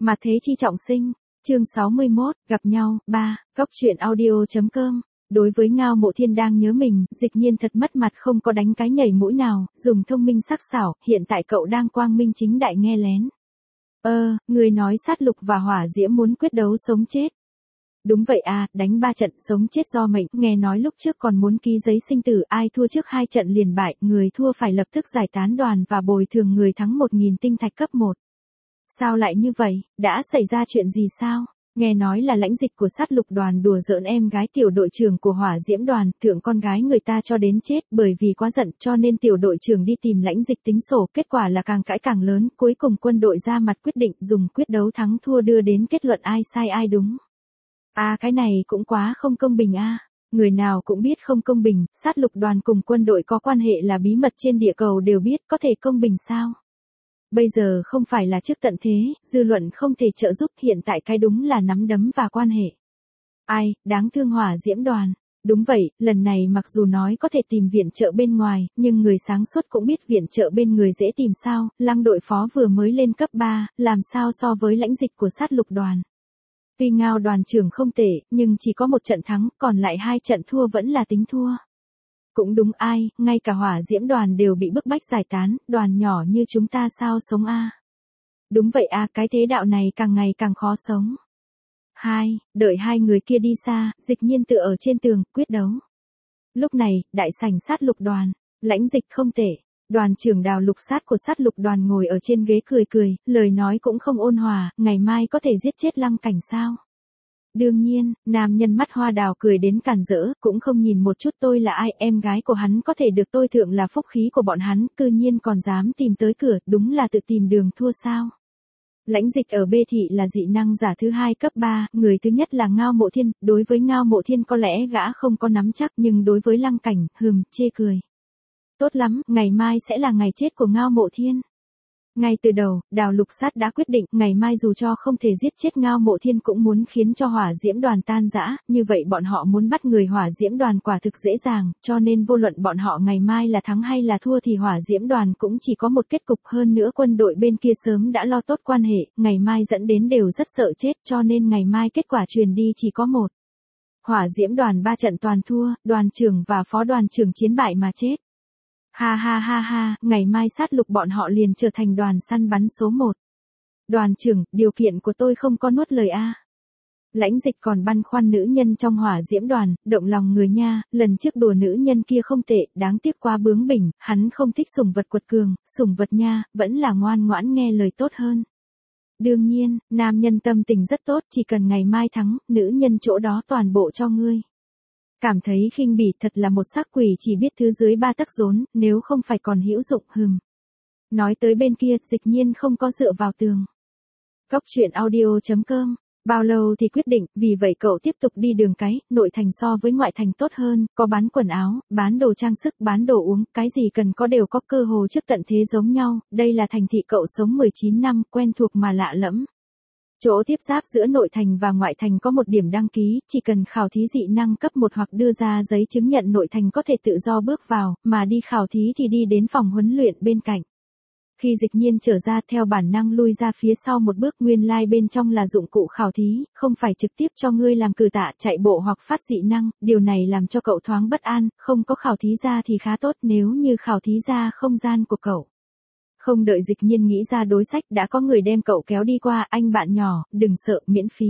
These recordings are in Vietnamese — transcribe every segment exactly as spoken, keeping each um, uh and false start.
Mà thế chi trọng sinh, chương sáu mươi mốt, gặp nhau, ba, góc truyện audio.com. Đối với Ngao Mộ Thiên đang nhớ mình, Dịch Nhiên thật mất mặt không có đánh cái nhảy mũi nào, dùng thông minh sắc sảo, hiện tại cậu đang quang minh chính đại nghe lén. Ơ, người nói sát lục và hỏa diễm muốn quyết đấu sống chết. Đúng vậy à, đánh ba trận sống chết do mệnh, nghe nói lúc trước còn muốn ký giấy sinh tử, ai thua trước hai trận liền bại, người thua phải lập tức giải tán đoàn và bồi thường người thắng một nghìn tinh thạch cấp một. Sao lại như vậy, đã xảy ra chuyện gì sao? Nghe nói là lãnh dịch của sát lục đoàn đùa giỡn em gái tiểu đội trưởng của hỏa diễm đoàn, thượng con gái người ta cho đến chết, bởi vì quá giận cho nên tiểu đội trưởng đi tìm lãnh dịch tính sổ, kết quả là càng cãi càng lớn, cuối cùng quân đội ra mặt quyết định dùng quyết đấu thắng thua đưa đến kết luận ai sai ai đúng. À cái này cũng quá không công bình a. À. Người nào cũng biết không công bình, sát lục đoàn cùng quân đội có quan hệ là bí mật trên địa cầu đều biết, có thể công bình sao? Bây giờ không phải là trước tận thế, dư luận không thể trợ giúp, hiện tại cái đúng là nắm đấm và quan hệ. Ai, đáng thương hỏa diễm đoàn. Đúng vậy, lần này mặc dù nói có thể tìm viện trợ bên ngoài, nhưng người sáng suốt cũng biết viện trợ bên người dễ tìm sao, Lăng đội phó vừa mới lên cấp ba, làm sao so với lãnh dịch của sát lục đoàn. Tuy Ngao đoàn trưởng không tệ, nhưng chỉ có một trận thắng, còn lại hai trận thua vẫn là tính thua. Cũng đúng ai, ngay cả hỏa diễm đoàn đều bị bức bách giải tán, đoàn nhỏ như chúng ta sao sống a? À? Đúng vậy à, cái thế đạo này càng ngày càng khó sống. Hai, đợi hai người kia đi xa, Dịch Nhiên tựa ở trên tường, quyết đấu. Lúc này, đại sảnh sát lục đoàn, lãnh dịch không tệ. Đoàn trưởng Đào Lục Sát của sát lục đoàn ngồi ở trên ghế cười cười, lời nói cũng không ôn hòa, ngày mai có thể giết chết Lăng Cảnh sao? Đương nhiên, nam nhân mắt hoa đào cười đến càn rỡ, cũng không nhìn một chút tôi là ai, em gái của hắn có thể được tôi thượng là phúc khí của bọn hắn, cư nhiên còn dám tìm tới cửa, đúng là tự tìm đường thua sao? Lãnh dịch ở B thị là dị năng giả thứ hai cấp ba, người thứ nhất là Ngao Mộ Thiên, đối với Ngao Mộ Thiên có lẽ gã không có nắm chắc nhưng đối với Lăng Cảnh, hừm, chê cười. Tốt lắm, ngày mai sẽ là ngày chết của Ngao Mộ Thiên. Ngay từ đầu, Đào Lục Sát đã quyết định, ngày mai dù cho không thể giết chết Ngao Mộ Thiên cũng muốn khiến cho hỏa diễm đoàn tan rã, như vậy bọn họ muốn bắt người hỏa diễm đoàn quả thực dễ dàng, cho nên vô luận bọn họ ngày mai là thắng hay là thua thì hỏa diễm đoàn cũng chỉ có một kết cục, hơn nữa quân đội bên kia sớm đã lo tốt quan hệ, ngày mai dẫn đến đều rất sợ chết, cho nên ngày mai kết quả truyền đi chỉ có một. Hỏa diễm đoàn ba trận toàn thua, đoàn trưởng và phó đoàn trưởng chiến bại mà chết. Ha ha ha ha, ngày mai sát lục bọn họ liền trở thành đoàn săn bắn số một. Đoàn trưởng, điều kiện của tôi không có nuốt lời a. Lãnh dịch còn băn khoăn nữ nhân trong hỏa diễm đoàn, động lòng người nha, lần trước đùa nữ nhân kia không tệ, đáng tiếc quá bướng bỉnh, hắn không thích sủng vật quật cường, sủng vật nha, vẫn là ngoan ngoãn nghe lời tốt hơn. Đương nhiên, nam nhân tâm tình rất tốt, chỉ cần ngày mai thắng, nữ nhân chỗ đó toàn bộ cho ngươi. Cảm thấy khinh bỉ, thật là một xác quỷ chỉ biết thứ dưới ba tấc rốn, nếu không phải còn hữu dụng, hừm. Nói tới bên kia, Dịch Nhiên không có dựa vào tường. Góc truyện audio.com, bao lâu thì quyết định, vì vậy cậu tiếp tục đi đường cái, nội thành so với ngoại thành tốt hơn, có bán quần áo, bán đồ trang sức, bán đồ uống, cái gì cần có đều có, cơ hồ trước tận thế giống nhau, đây là thành thị cậu sống mười chín năm, quen thuộc mà lạ lẫm. Chỗ tiếp giáp giữa nội thành và ngoại thành có một điểm đăng ký, chỉ cần khảo thí dị năng cấp một hoặc đưa ra giấy chứng nhận nội thành có thể tự do bước vào, mà đi khảo thí thì đi đến phòng huấn luyện bên cạnh. Khi Dịch Nhiên trở ra theo bản năng lui ra phía sau một bước, nguyên lai like bên trong là dụng cụ khảo thí, không phải trực tiếp cho ngươi làm cử tạ, chạy bộ hoặc phát dị năng, điều này làm cho cậu thoáng bất an, không có khảo thí ra thì khá tốt, nếu như khảo thí ra không gian của cậu. Không đợi Dịch Nhiên nghĩ ra đối sách, đã có người đem cậu kéo đi qua, anh bạn nhỏ, đừng sợ, miễn phí.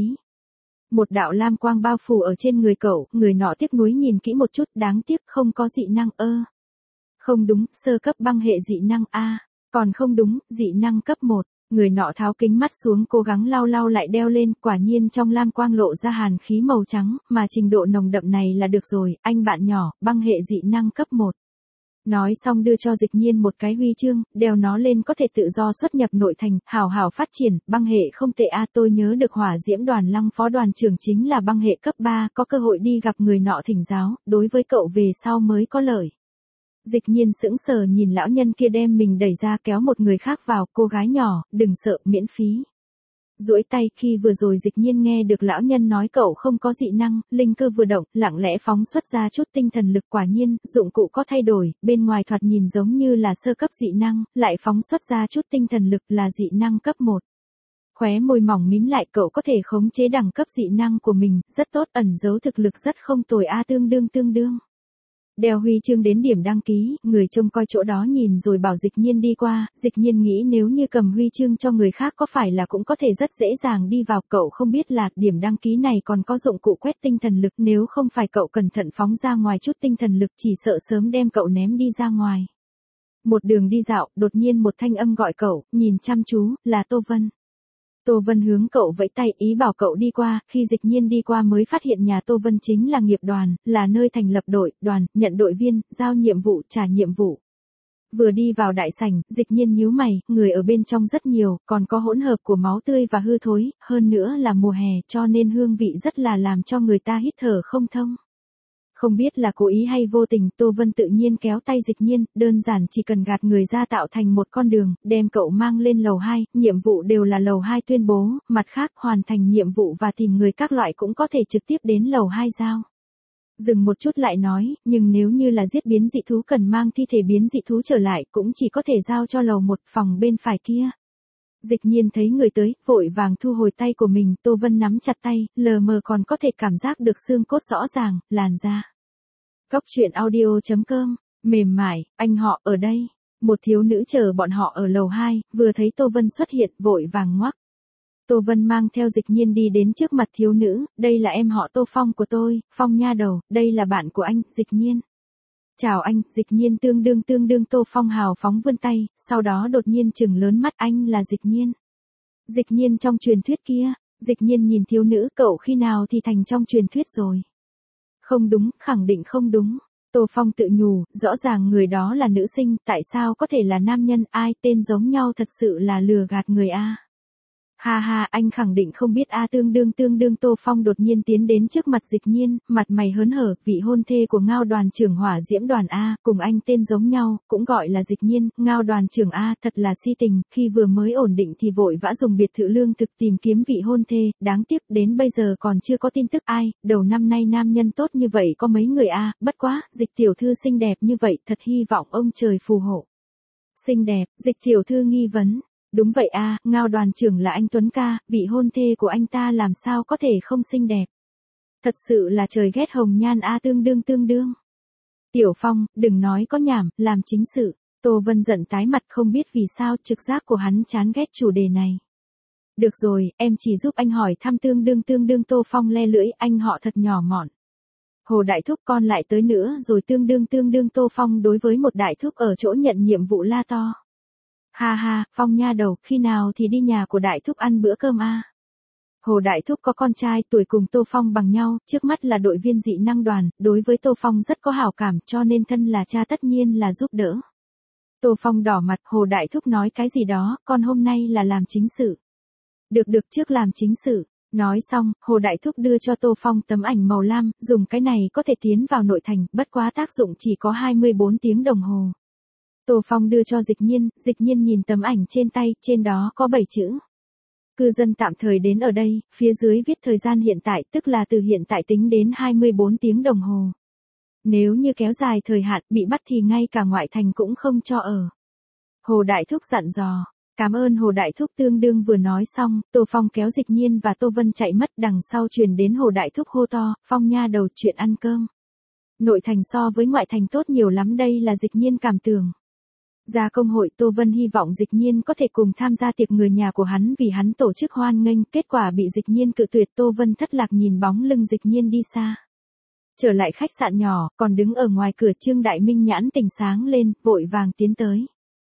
Một đạo lam quang bao phủ ở trên người cậu, người nọ tiếc nuối nhìn kỹ một chút, đáng tiếc không có dị năng ơ. Không đúng, sơ cấp băng hệ dị năng a, còn không đúng, dị năng cấp một. Người nọ tháo kính mắt xuống cố gắng lau lau lại đeo lên, quả nhiên trong lam quang lộ ra hàn khí màu trắng, mà trình độ nồng đậm này là được rồi, anh bạn nhỏ, băng hệ dị năng cấp một. Nói xong đưa cho Dịch Nhiên một cái huy chương, đeo nó lên có thể tự do xuất nhập nội thành, hào hào phát triển, băng hệ không tệ a. Tôi nhớ được hỏa diễm đoàn Lăng phó đoàn trưởng chính là băng hệ cấp ba, có cơ hội đi gặp người nọ thỉnh giáo, đối với cậu về sau mới có lợi. Dịch Nhiên sững sờ nhìn lão nhân kia đem mình đẩy ra kéo một người khác vào, cô gái nhỏ, đừng sợ, miễn phí. Duỗi tay, khi vừa rồi Dịch Nhiên nghe được lão nhân nói cậu không có dị năng, linh cơ vừa động, lặng lẽ phóng xuất ra chút tinh thần lực, quả nhiên, dụng cụ có thay đổi, bên ngoài thoạt nhìn giống như là sơ cấp dị năng, lại phóng xuất ra chút tinh thần lực là dị năng cấp một. Khóe môi mỏng mím lại, cậu có thể khống chế đẳng cấp dị năng của mình, rất tốt, ẩn giấu thực lực rất không tồi a, tương đương tương đương. Đeo huy chương đến điểm đăng ký, người trông coi chỗ đó nhìn rồi bảo Dịch Nhiên đi qua, Dịch Nhiên nghĩ nếu như cầm huy chương cho người khác có phải là cũng có thể rất dễ dàng đi vào, cậu không biết là điểm đăng ký này còn có dụng cụ quét tinh thần lực, nếu không phải cậu cẩn thận phóng ra ngoài chút tinh thần lực chỉ sợ sớm đem cậu ném đi ra ngoài. Một đường đi dạo, đột nhiên một thanh âm gọi cậu, nhìn chăm chú, là Tô Vân. Tô Vân hướng cậu vẫy tay, ý bảo cậu đi qua, khi Dịch Nhiên đi qua mới phát hiện nhà Tô Vân chính là nghiệp đoàn, là nơi thành lập đội, đoàn, nhận đội viên, giao nhiệm vụ, trả nhiệm vụ. Vừa đi vào đại sảnh, Dịch Nhiên nhíu mày, người ở bên trong rất nhiều, còn có hỗn hợp của máu tươi và hư thối, hơn nữa là mùa hè cho nên hương vị rất là làm cho người ta hít thở không thông. Không biết là cố ý hay vô tình, Tô Vân tự nhiên kéo tay Dịch Nhiên, đơn giản chỉ cần gạt người ra tạo thành một con đường, đem cậu mang lên lầu hai, nhiệm vụ đều là lầu hai tuyên bố, mặt khác hoàn thành nhiệm vụ và tìm người các loại cũng có thể trực tiếp đến lầu hai giao. Dừng một chút lại nói, nhưng nếu như là giết biến dị thú cần mang thi thể biến dị thú trở lại cũng chỉ có thể giao cho lầu một, phòng bên phải kia. Dịch Nhiên thấy người tới, vội vàng thu hồi tay của mình, Tô Vân nắm chặt tay, lờ mờ còn có thể cảm giác được xương cốt rõ ràng, làn da. Cóc truyện audio chấm com, mềm mại, anh họ ở đây. Một thiếu nữ chờ bọn họ ở lầu hai, vừa thấy Tô Vân xuất hiện, vội vàng ngoắc. Tô Vân mang theo Dịch Nhiên đi đến trước mặt thiếu nữ, đây là em họ Tô Phong của tôi, Phong nha đầu, đây là bạn của anh, Dịch Nhiên. Chào anh, Dịch Nhiên tương đương tương đương Tô Phong hào phóng vươn tay, sau đó đột nhiên trừng lớn mắt, anh là Dịch Nhiên. Dịch Nhiên trong truyền thuyết kia, Dịch Nhiên nhìn thiếu nữ, cậu khi nào thì thành trong truyền thuyết rồi. Không đúng, khẳng định không đúng. Tô Phong tự nhủ, rõ ràng người đó là nữ sinh, tại sao có thể là nam nhân, ai tên giống nhau thật sự là lừa gạt người a. Ha ha, anh khẳng định không biết a, tương đương tương đương. Tô Phong đột nhiên tiến đến trước mặt Dịch Nhiên, mặt mày hớn hở, vị hôn thê của Ngao đoàn trưởng Hỏa Diễm đoàn a, cùng anh tên giống nhau, cũng gọi là Dịch Nhiên, Ngao đoàn trưởng a, thật là si tình, khi vừa mới ổn định thì vội vã dùng biệt thự lương thực tìm kiếm vị hôn thê, đáng tiếc đến bây giờ còn chưa có tin tức ai, đầu năm nay nam nhân tốt như vậy có mấy người a, bất quá, Dịch tiểu thư xinh đẹp như vậy, thật hy vọng ông trời phù hộ. Xinh đẹp, Dịch tiểu thư nghi vấn. Đúng vậy a, à, Ngao đoàn trưởng là anh Tuấn ca, vị hôn thê của anh ta làm sao có thể không xinh đẹp. Thật sự là trời ghét hồng nhan a, à, tương đương tương đương. Tiểu Phong, đừng nói có nhảm, làm chính sự. Tô Vân giận tái mặt, không biết vì sao trực giác của hắn chán ghét chủ đề này. Được rồi, em chỉ giúp anh hỏi thăm, tương đương tương đương. Tô Phong le lưỡi, anh họ thật nhỏ mọn. Hồ đại thúc con lại tới nữa rồi, tương đương tương đương. Tô Phong đối với một đại thúc ở chỗ nhận nhiệm vụ la to. Ha ha, Phong nha đầu, khi nào thì đi nhà của đại thúc ăn bữa cơm a? Hồ đại thúc có con trai tuổi cùng Tô Phong bằng nhau, trước mắt là đội viên dị năng đoàn, đối với Tô Phong rất có hảo cảm, cho nên thân là cha tất nhiên là giúp đỡ. Tô Phong đỏ mặt, Hồ đại thúc nói cái gì đó, con hôm nay là làm chính sự. Được được, trước làm chính sự. Nói xong, Hồ đại thúc đưa cho Tô Phong tấm ảnh màu lam, dùng cái này có thể tiến vào nội thành, bất quá tác dụng chỉ có hai mươi bốn tiếng đồng hồ. Tô Phong đưa cho Dịch Nhiên, Dịch Nhiên nhìn tấm ảnh trên tay, trên đó có bảy chữ. Cư dân tạm thời đến ở đây, phía dưới viết thời gian hiện tại, tức là từ hiện tại tính đến hai mươi bốn tiếng đồng hồ. Nếu như kéo dài thời hạn, bị bắt thì ngay cả ngoại thành cũng không cho ở. Hồ đại thúc dặn dò. Cảm ơn Hồ đại thúc. Tương đương vừa nói xong, Tô Phong kéo Dịch Nhiên và Tô Vân chạy mất, đằng sau truyền đến Hồ đại thúc hô to, Phong nha đầu, chuyện ăn cơm. Nội thành so với ngoại thành tốt nhiều lắm, đây là Dịch Nhiên cảm tưởng. Ra công hội, Tô Vân hy vọng Dịch Nhiên có thể cùng tham gia tiệc người nhà của hắn vì hắn tổ chức hoan nghênh, kết quả bị Dịch Nhiên cự tuyệt. Tô Vân thất lạc nhìn bóng lưng Dịch Nhiên đi xa. Trở lại khách sạn nhỏ, còn đứng ở ngoài cửa Trương Đại Minh nhãn tỉnh sáng lên, vội vàng tiến tới.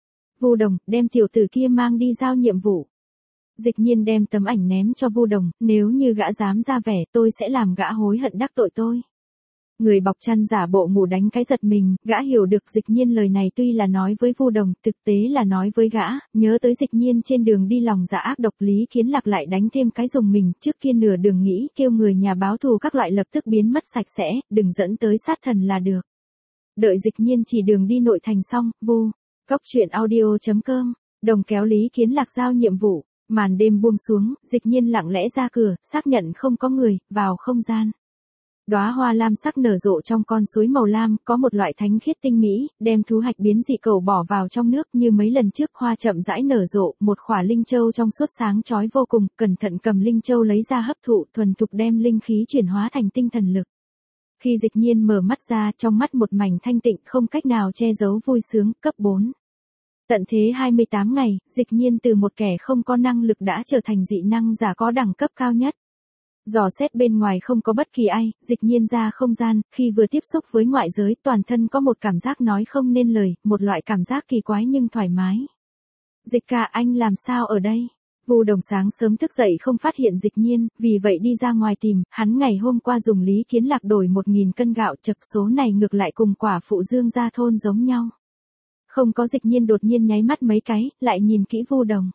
Vu Đồng, đem tiểu tử kia mang đi giao nhiệm vụ. Dịch Nhiên đem tấm ảnh ném cho Vu Đồng, nếu như gã dám ra vẻ tôi sẽ làm gã hối hận đắc tội tôi. Người bọc chăn giả bộ ngủ đánh cái giật mình, gã hiểu được Dịch Nhiên lời này tuy là nói với Vu Đồng, thực tế là nói với gã, nhớ tới Dịch Nhiên trên đường đi lòng dạ ác độc, Lý Kiến Lạc lại đánh thêm cái dùng mình, trước kia nửa đường nghĩ kêu người nhà báo thù các loại lập tức biến mất sạch sẽ, đừng dẫn tới sát thần là được. Đợi Dịch Nhiên chỉ đường đi nội thành xong, Vu, Cóc truyện audio chấm com, Đồng kéo Lý Kiến Lạc giao nhiệm vụ, màn đêm buông xuống, Dịch Nhiên lặng lẽ ra cửa, xác nhận không có người, vào không gian. Đóa hoa lam sắc nở rộ trong con suối màu lam, có một loại thánh khiết tinh mỹ, đem thú hạch biến dị cầu bỏ vào trong nước như mấy lần trước, hoa chậm rãi nở rộ, một khỏa linh châu trong suốt sáng chói vô cùng, cẩn thận cầm linh châu lấy ra hấp thụ, thuần thục đem linh khí chuyển hóa thành tinh thần lực. Khi Dịch Nhiên mở mắt ra, trong mắt một mảnh thanh tịnh, không cách nào che giấu vui sướng. Cấp bốn. Tận thế hai mươi tám ngày, Dịch Nhiên từ một kẻ không có năng lực đã trở thành dị năng giả có đẳng cấp cao nhất. Dò xét bên ngoài không có bất kỳ ai, Dịch Nhiên ra không gian, khi vừa tiếp xúc với ngoại giới, toàn thân có một cảm giác nói không nên lời, một loại cảm giác kỳ quái nhưng thoải mái. Dịch ca, anh làm sao ở đây? Vu Đồng sáng sớm thức dậy không phát hiện Dịch Nhiên, vì vậy đi ra ngoài tìm, hắn ngày hôm qua dùng Lý Kiến Lạc đổi một nghìn cân gạo, chật số này ngược lại cùng quả phụ Dương gia thôn giống nhau. Không có Dịch Nhiên đột nhiên nháy mắt mấy cái, lại nhìn kỹ Vu Đồng.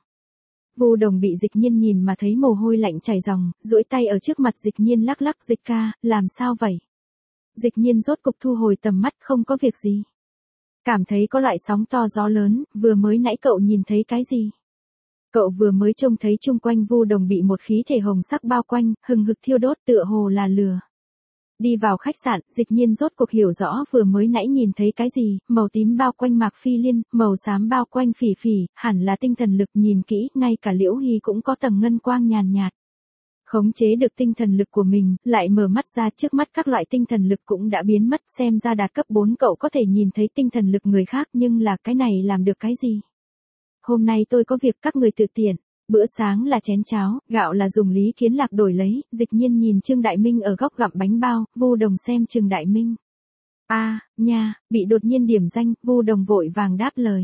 Vu Đồng bị Dịch Nhiên nhìn mà thấy mồ hôi lạnh chảy ròng, duỗi tay ở trước mặt Dịch Nhiên lắc lắc. Dịch ca, làm sao vậy? Dịch Nhiên rốt cục thu hồi tầm mắt, không có việc gì. Cảm thấy có loại sóng to gió lớn, vừa mới nãy cậu nhìn thấy cái gì? Cậu vừa mới trông thấy chung quanh Vu Đồng bị một khí thể hồng sắc bao quanh, hừng hực thiêu đốt tựa hồ là lửa. Đi vào khách sạn, Dịch Nhiên rốt cuộc hiểu rõ vừa mới nãy nhìn thấy cái gì, màu tím bao quanh Mạc Phi Liên, màu xám bao quanh Phỉ Phỉ, hẳn là tinh thần lực, nhìn kỹ, ngay cả Liễu Hy cũng có tầng ngân quang nhàn nhạt. Khống chế được tinh thần lực của mình, lại mở mắt ra, trước mắt các loại tinh thần lực cũng đã biến mất, xem ra đạt cấp bốn cậu có thể nhìn thấy tinh thần lực người khác, nhưng là cái này làm được cái gì? Hôm nay tôi có việc, các người tự tiện. Bữa sáng là chén cháo, gạo là dùng Lý Kiến Lạc đổi lấy. Dịch Nhiên nhìn Trương Đại Minh ở góc gặm bánh bao, Vu Đồng xem Trương Đại Minh. A, à, nha, bị đột nhiên điểm danh, Vu Đồng vội vàng đáp lời.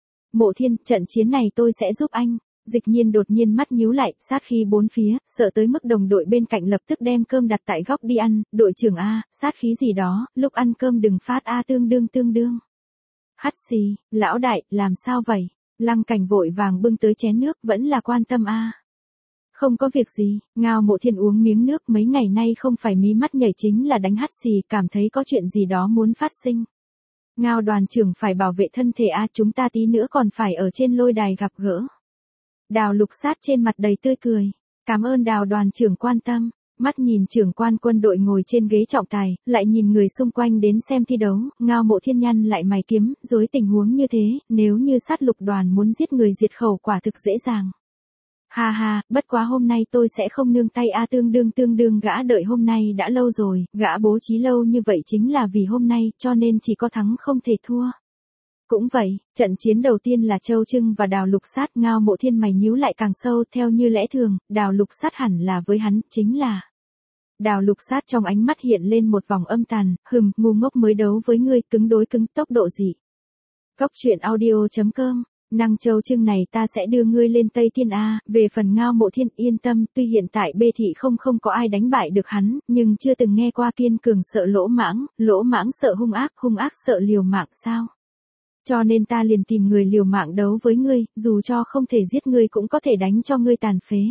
Mộ Thiên, trận chiến này tôi sẽ giúp anh. Dịch Nhiên đột nhiên mắt nhíu lại, sát khí bốn phía, sợ tới mức đồng đội bên cạnh lập tức đem cơm đặt tại góc đi ăn. Đội trưởng A, sát khí gì đó, lúc ăn cơm đừng phát A tương đương tương đương. Hắt xì, lão đại, làm sao vậy? Lăng Cảnh vội vàng bưng tới chén nước, vẫn là quan tâm a. À. Không có việc gì, Ngao Mộ Thiên uống miếng nước, mấy ngày nay không phải mí mắt nhảy chính là đánh hắt xì, cảm thấy có chuyện gì đó muốn phát sinh. Ngao đoàn trưởng phải bảo vệ thân thể a, à, chúng ta tí nữa còn phải ở trên lôi đài gặp gỡ. Đào Lục Sát trên mặt đầy tươi cười, cảm ơn Đào đoàn trưởng quan tâm. Mắt nhìn trưởng quan quân đội ngồi trên ghế trọng tài, lại nhìn người xung quanh đến xem thi đấu, Ngao Mộ Thiên nhăn lại mày kiếm, rối tình huống như thế, nếu như Sát Lục đoàn muốn giết người diệt khẩu quả thực dễ dàng. Ha ha, bất quá hôm nay tôi sẽ không nương tay a, tương đương tương đương gã đợi hôm nay đã lâu rồi, gã bố trí lâu như vậy chính là vì hôm nay, cho nên chỉ có thắng không thể thua. Cũng vậy, trận chiến đầu tiên là Châu Trưng và Đào Lục Sát, Ngao Mộ Thiên mày nhíu lại càng sâu, theo như lẽ thường, Đào Lục Sát hẳn là với hắn, chính là Đào Lục Sát trong ánh mắt hiện lên một vòng âm tàn, hừm, ngu ngốc mới đấu với ngươi, cứng đối cứng, tốc độ gì. Góc truyện audio chấm com, năng Châu Trưng này ta sẽ đưa ngươi lên Tây Thiên A, về phần Ngao Mộ Thiên yên tâm, tuy hiện tại bê thị không không có ai đánh bại được hắn, nhưng chưa từng nghe qua kiên cường sợ lỗ mãng, lỗ mãng sợ hung ác, hung ác sợ liều mạng sao. Cho nên ta liền tìm người liều mạng đấu với ngươi, dù cho không thể giết ngươi cũng có thể đánh cho ngươi tàn phế.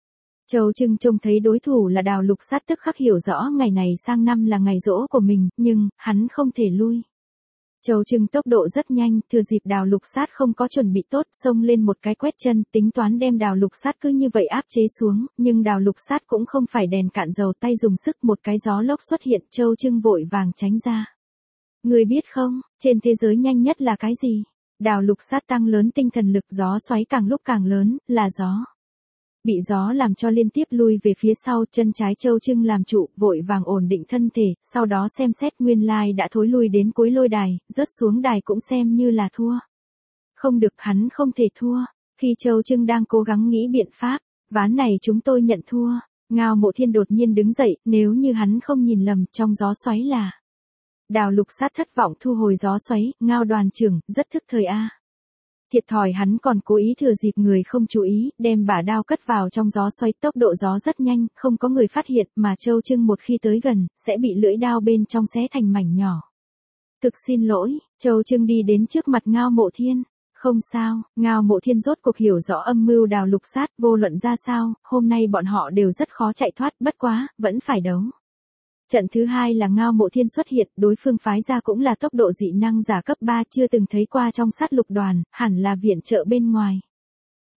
Châu Trưng trông thấy đối thủ là Đào Lục Sát tức khắc hiểu rõ ngày này sang năm là ngày giỗ của mình, nhưng, hắn không thể lui. Châu Trưng tốc độ rất nhanh, thừa dịp Đào Lục Sát không có chuẩn bị tốt, xông lên một cái quét chân, tính toán đem Đào Lục Sát cứ như vậy áp chế xuống, nhưng Đào Lục Sát cũng không phải đèn cạn dầu, tay dùng sức, một cái gió lốc xuất hiện, Châu Trưng vội vàng tránh ra. Người biết không, trên thế giới nhanh nhất là cái gì? Đào Lục Sát tăng lớn tinh thần lực, gió xoáy càng lúc càng lớn, là gió. Bị gió làm cho liên tiếp lui về phía sau, chân trái Châu Trưng làm trụ, vội vàng ổn định thân thể, sau đó xem xét nguyên lai đã thối lui đến cuối lôi đài, rớt xuống đài cũng xem như là thua. Không được, hắn không thể thua. Khi Châu Trưng đang cố gắng nghĩ biện pháp, ván này chúng tôi nhận thua. Ngao Mộ Thiên đột nhiên đứng dậy, nếu như hắn không nhìn lầm, trong gió xoáy là. Đào Lục Sát thất vọng thu hồi gió xoáy, Ngao đoàn trưởng, rất thức thời a. Thiệt thòi hắn còn cố ý thừa dịp người không chú ý, đem bả đao cất vào trong gió xoáy, tốc độ gió rất nhanh, không có người phát hiện, mà Châu Trưng một khi tới gần, sẽ bị lưỡi đao bên trong xé thành mảnh nhỏ. Thực xin lỗi, Châu Trưng đi đến trước mặt Ngao Mộ Thiên. Không sao, Ngao Mộ Thiên rốt cuộc hiểu rõ âm mưu Đào Lục Sát, vô luận ra sao, hôm nay bọn họ đều rất khó chạy thoát, bất quá, vẫn phải đấu. Trận thứ hai là Ngao Mộ Thiên xuất hiện, đối phương phái ra cũng là tốc độ dị năng giả cấp ba chưa từng thấy qua trong Sát Lục đoàn, hẳn là viện trợ bên ngoài.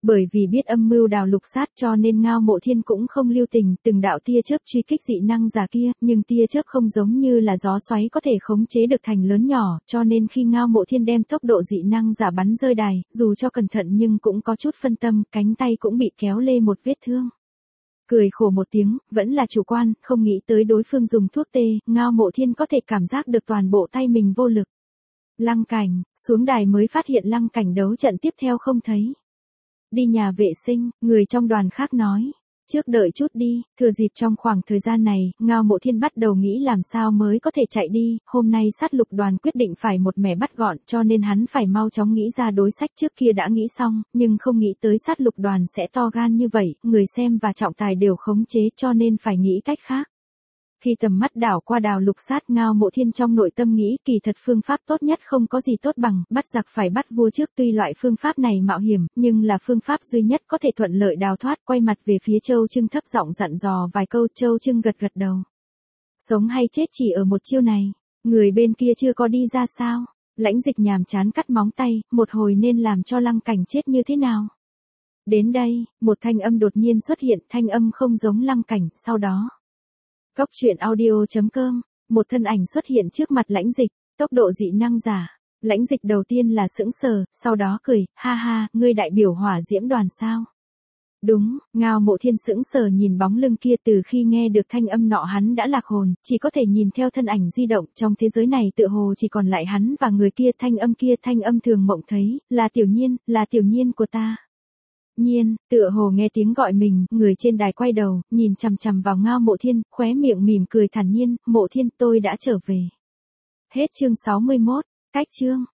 Bởi vì biết âm mưu đào lục sát cho nên Ngao Mộ Thiên cũng không lưu tình, từng đạo tia chớp truy kích dị năng giả kia, nhưng tia chớp không giống như là gió xoáy có thể khống chế được thành lớn nhỏ, cho nên khi Ngao Mộ Thiên đem tốc độ dị năng giả bắn rơi đài, dù cho cẩn thận nhưng cũng có chút phân tâm, cánh tay cũng bị kéo lê một vết thương. Cười khổ một tiếng, vẫn là chủ quan, không nghĩ tới đối phương dùng thuốc tê, Ngao Mộ Thiên có thể cảm giác được toàn bộ tay mình vô lực. Lăng Cảnh, xuống đài mới phát hiện Lăng Cảnh đấu trận tiếp theo không thấy. Đi nhà vệ sinh, người trong đoàn khác nói. Trước đợi chút đi, thừa dịp trong khoảng thời gian này, Ngao Mộ Thiên bắt đầu nghĩ làm sao mới có thể chạy đi, hôm nay sát lục đoàn quyết định phải một mẻ bắt gọn cho nên hắn phải mau chóng nghĩ ra đối sách trước kia đã nghĩ xong, nhưng không nghĩ tới sát lục đoàn sẽ to gan như vậy, người xem và trọng tài đều khống chế cho nên phải nghĩ cách khác. Khi tầm mắt đảo qua đào lục sát, Ngao Mộ Thiên trong nội tâm nghĩ kỳ thật phương pháp tốt nhất không có gì tốt bằng, bắt giặc phải bắt vua trước, tuy loại phương pháp này mạo hiểm, nhưng là phương pháp duy nhất có thể thuận lợi đào thoát. Quay mặt về phía Châu Trưng thấp giọng dặn dò vài câu, Châu Trưng gật gật đầu. Sống hay chết chỉ ở một chiêu này, người bên kia chưa có đi ra sao? Lãnh Dịch nhàm chán cắt móng tay, một hồi nên làm cho Lăng Cảnh chết như thế nào? Đến đây, một thanh âm đột nhiên xuất hiện, thanh âm không giống Lăng Cảnh, sau đó Cốc truyện audio chấm com, một thân ảnh xuất hiện trước mặt Lãnh Dịch, tốc độ dị năng giả. Lãnh Dịch đầu tiên là sững sờ, sau đó cười, ha ha, ngươi đại biểu hỏa diễm đoàn sao? Đúng, Ngao Mộ Thiên sững sờ nhìn bóng lưng kia, từ khi nghe được thanh âm nọ hắn đã lạc hồn, chỉ có thể nhìn theo thân ảnh di động, trong thế giới này tựa hồ chỉ còn lại hắn và người kia, thanh âm kia, thanh âm thường mộng thấy, là Tiểu Nhiên, là Tiểu Nhiên của ta. Nhiên, tựa hồ nghe tiếng gọi mình, người trên đài quay đầu, nhìn chằm chằm vào Ngao Mộ Thiên, khóe miệng mỉm cười thản nhiên, Mộ Thiên tôi đã trở về. Hết chương sáu mươi mốt, cách chương.